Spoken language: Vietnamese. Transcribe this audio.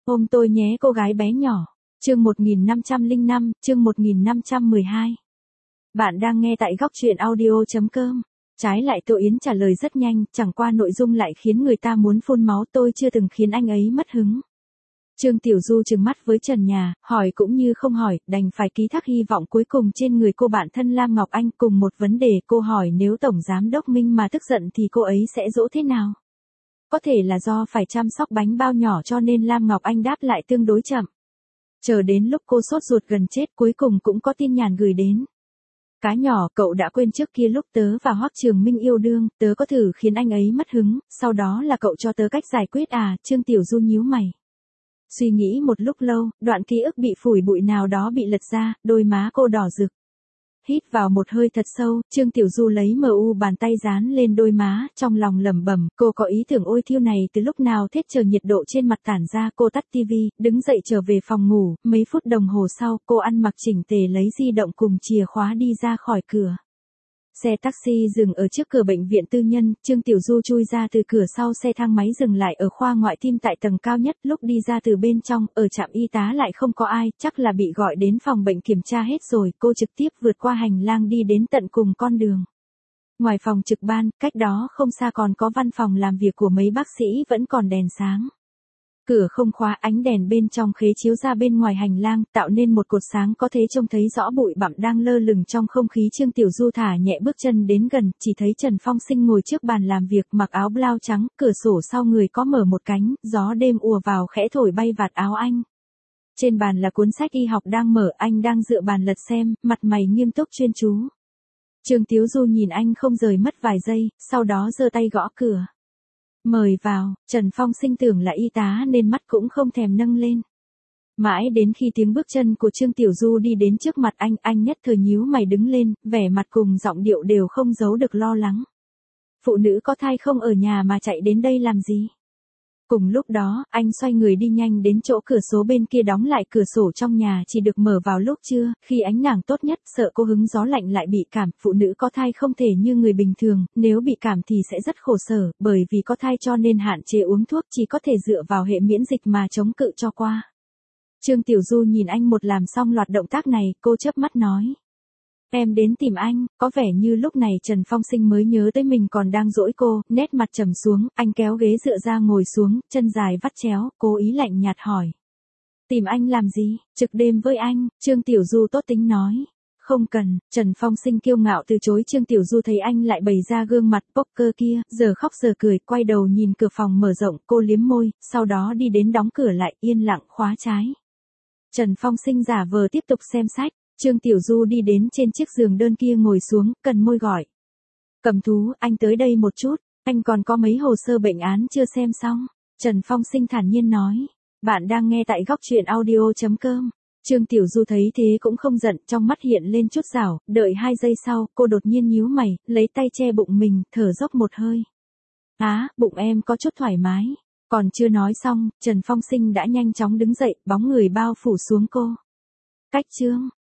Ôm tôi nhé cô gái bé nhỏ. Chương 1505, chương 1512. Bạn đang nghe tại góc truyện audio.com. Trái lại Tô Yến trả lời rất nhanh, chẳng qua nội dung lại khiến người ta muốn phun máu. Tôi chưa từng khiến anh ấy mất hứng. Trương Tiểu Du trừng mắt với trần nhà, hỏi cũng như không hỏi, đành phải ký thác hy vọng cuối cùng trên người cô bạn thân Lam Ngọc Anh. Cùng một vấn đề, cô hỏi nếu Tổng Giám Đốc Minh mà tức giận thì cô ấy sẽ dỗ thế nào? Có thể là do phải chăm sóc bánh bao nhỏ cho nên Lam Ngọc Anh đáp lại tương đối chậm. Chờ đến lúc cô sốt ruột gần chết cuối cùng cũng có tin nhắn gửi đến. Cá nhỏ, cậu đã quên trước kia lúc tớ và Hoắc Trường Minh yêu đương, tớ có thử khiến anh ấy mất hứng, sau đó là cậu cho tớ cách giải quyết à? Trương Tiểu Du nhíu mày. Suy nghĩ một lúc lâu, đoạn ký ức bị phủi bụi nào đó bị lật ra, đôi má cô đỏ rực. Hít vào một hơi thật sâu, Trương Tiểu Du lấy bàn tay dán lên đôi má, trong lòng lẩm bẩm, cô có ý tưởng ôi thiêu này từ lúc nào thế? Chờ nhiệt độ trên mặt tản ra, cô tắt tivi, đứng dậy trở về phòng ngủ, mấy phút đồng hồ sau, cô ăn mặc chỉnh tề lấy di động cùng chìa khóa đi ra khỏi cửa. Xe taxi dừng ở trước cửa bệnh viện tư nhân, Trương Tiểu Du chui ra từ cửa sau xe thang máy dừng lại ở khoa ngoại tim tại tầng cao nhất, lúc đi ra từ bên trong, ở trạm y tá lại không có ai, chắc là bị gọi đến phòng bệnh kiểm tra hết rồi, cô trực tiếp vượt qua hành lang đi đến tận cùng con đường. Ngoài phòng trực ban, cách đó không xa còn có văn phòng làm việc của mấy bác sĩ vẫn còn đèn sáng. Cửa không khóa, ánh đèn bên trong khế chiếu ra bên ngoài hành lang, tạo nên một cột sáng có thể trông thấy rõ bụi bặm đang lơ lửng trong không khí. Trương Tiểu Du thả nhẹ bước chân đến gần, chỉ thấy Trần Phong Sinh ngồi trước bàn làm việc mặc áo blau trắng, cửa sổ sau người có mở một cánh, gió đêm ùa vào khẽ thổi bay vạt áo anh. Trên bàn là cuốn sách y học đang mở, anh đang dựa bàn lật xem, mặt mày nghiêm túc chuyên chú. Trương Tiểu Du nhìn anh không rời mất vài giây, sau đó giơ tay gõ cửa. Mời vào. Trần Phong Sinh tưởng là y tá nên mắt cũng không thèm nâng lên. Mãi đến khi tiếng bước chân của Trương Tiểu Du đi đến trước mặt anh nhất thời nhíu mày đứng lên, vẻ mặt cùng giọng điệu đều không giấu được lo lắng. Phụ nữ có thai không ở nhà mà chạy đến đây làm gì? Cùng lúc đó, anh xoay người đi nhanh đến chỗ cửa sổ bên kia đóng lại. Cửa sổ trong nhà chỉ được mở vào lúc trưa, khi ánh nắng tốt nhất, sợ cô hứng gió lạnh lại bị cảm. Phụ nữ có thai không thể như người bình thường, nếu bị cảm thì sẽ rất khổ sở, bởi vì có thai cho nên hạn chế uống thuốc, chỉ có thể dựa vào hệ miễn dịch mà chống cự cho qua. Trương Tiểu Du nhìn anh một làm xong loạt động tác này, cô chớp mắt nói. Em đến tìm anh, có vẻ như lúc này Trần Phong Sinh mới nhớ tới mình còn đang dỗi cô, nét mặt trầm xuống, anh kéo ghế dựa ra ngồi xuống, chân dài vắt chéo, cố ý lạnh nhạt hỏi. Tìm anh làm gì? Trực đêm với anh, Trương Tiểu Du tốt tính nói. Không cần, Trần Phong Sinh kiêu ngạo từ chối. Trương Tiểu Du thấy anh lại bày ra gương mặt poker kia, giờ khóc giờ cười, quay đầu nhìn cửa phòng mở rộng, cô liếm môi, sau đó đi đến đóng cửa lại, yên lặng khóa trái. Trần Phong Sinh giả vờ tiếp tục xem sách. Trương Tiểu Du đi đến trên chiếc giường đơn kia ngồi xuống, cần môi gọi. Cầm Thú, anh tới đây một chút, anh còn có mấy hồ sơ bệnh án chưa xem xong. Trần Phong Sinh thản nhiên nói. Bạn đang nghe tại góc truyện audio.com. Trương Tiểu Du thấy thế cũng không giận, trong mắt hiện lên chút giảo, đợi 2 giây sau, cô đột nhiên nhíu mày, lấy tay che bụng mình, thở dốc một hơi. Bụng em có chút thoải mái. Còn chưa nói xong, Trần Phong Sinh đã nhanh chóng đứng dậy, bóng người bao phủ xuống cô. Cách chương.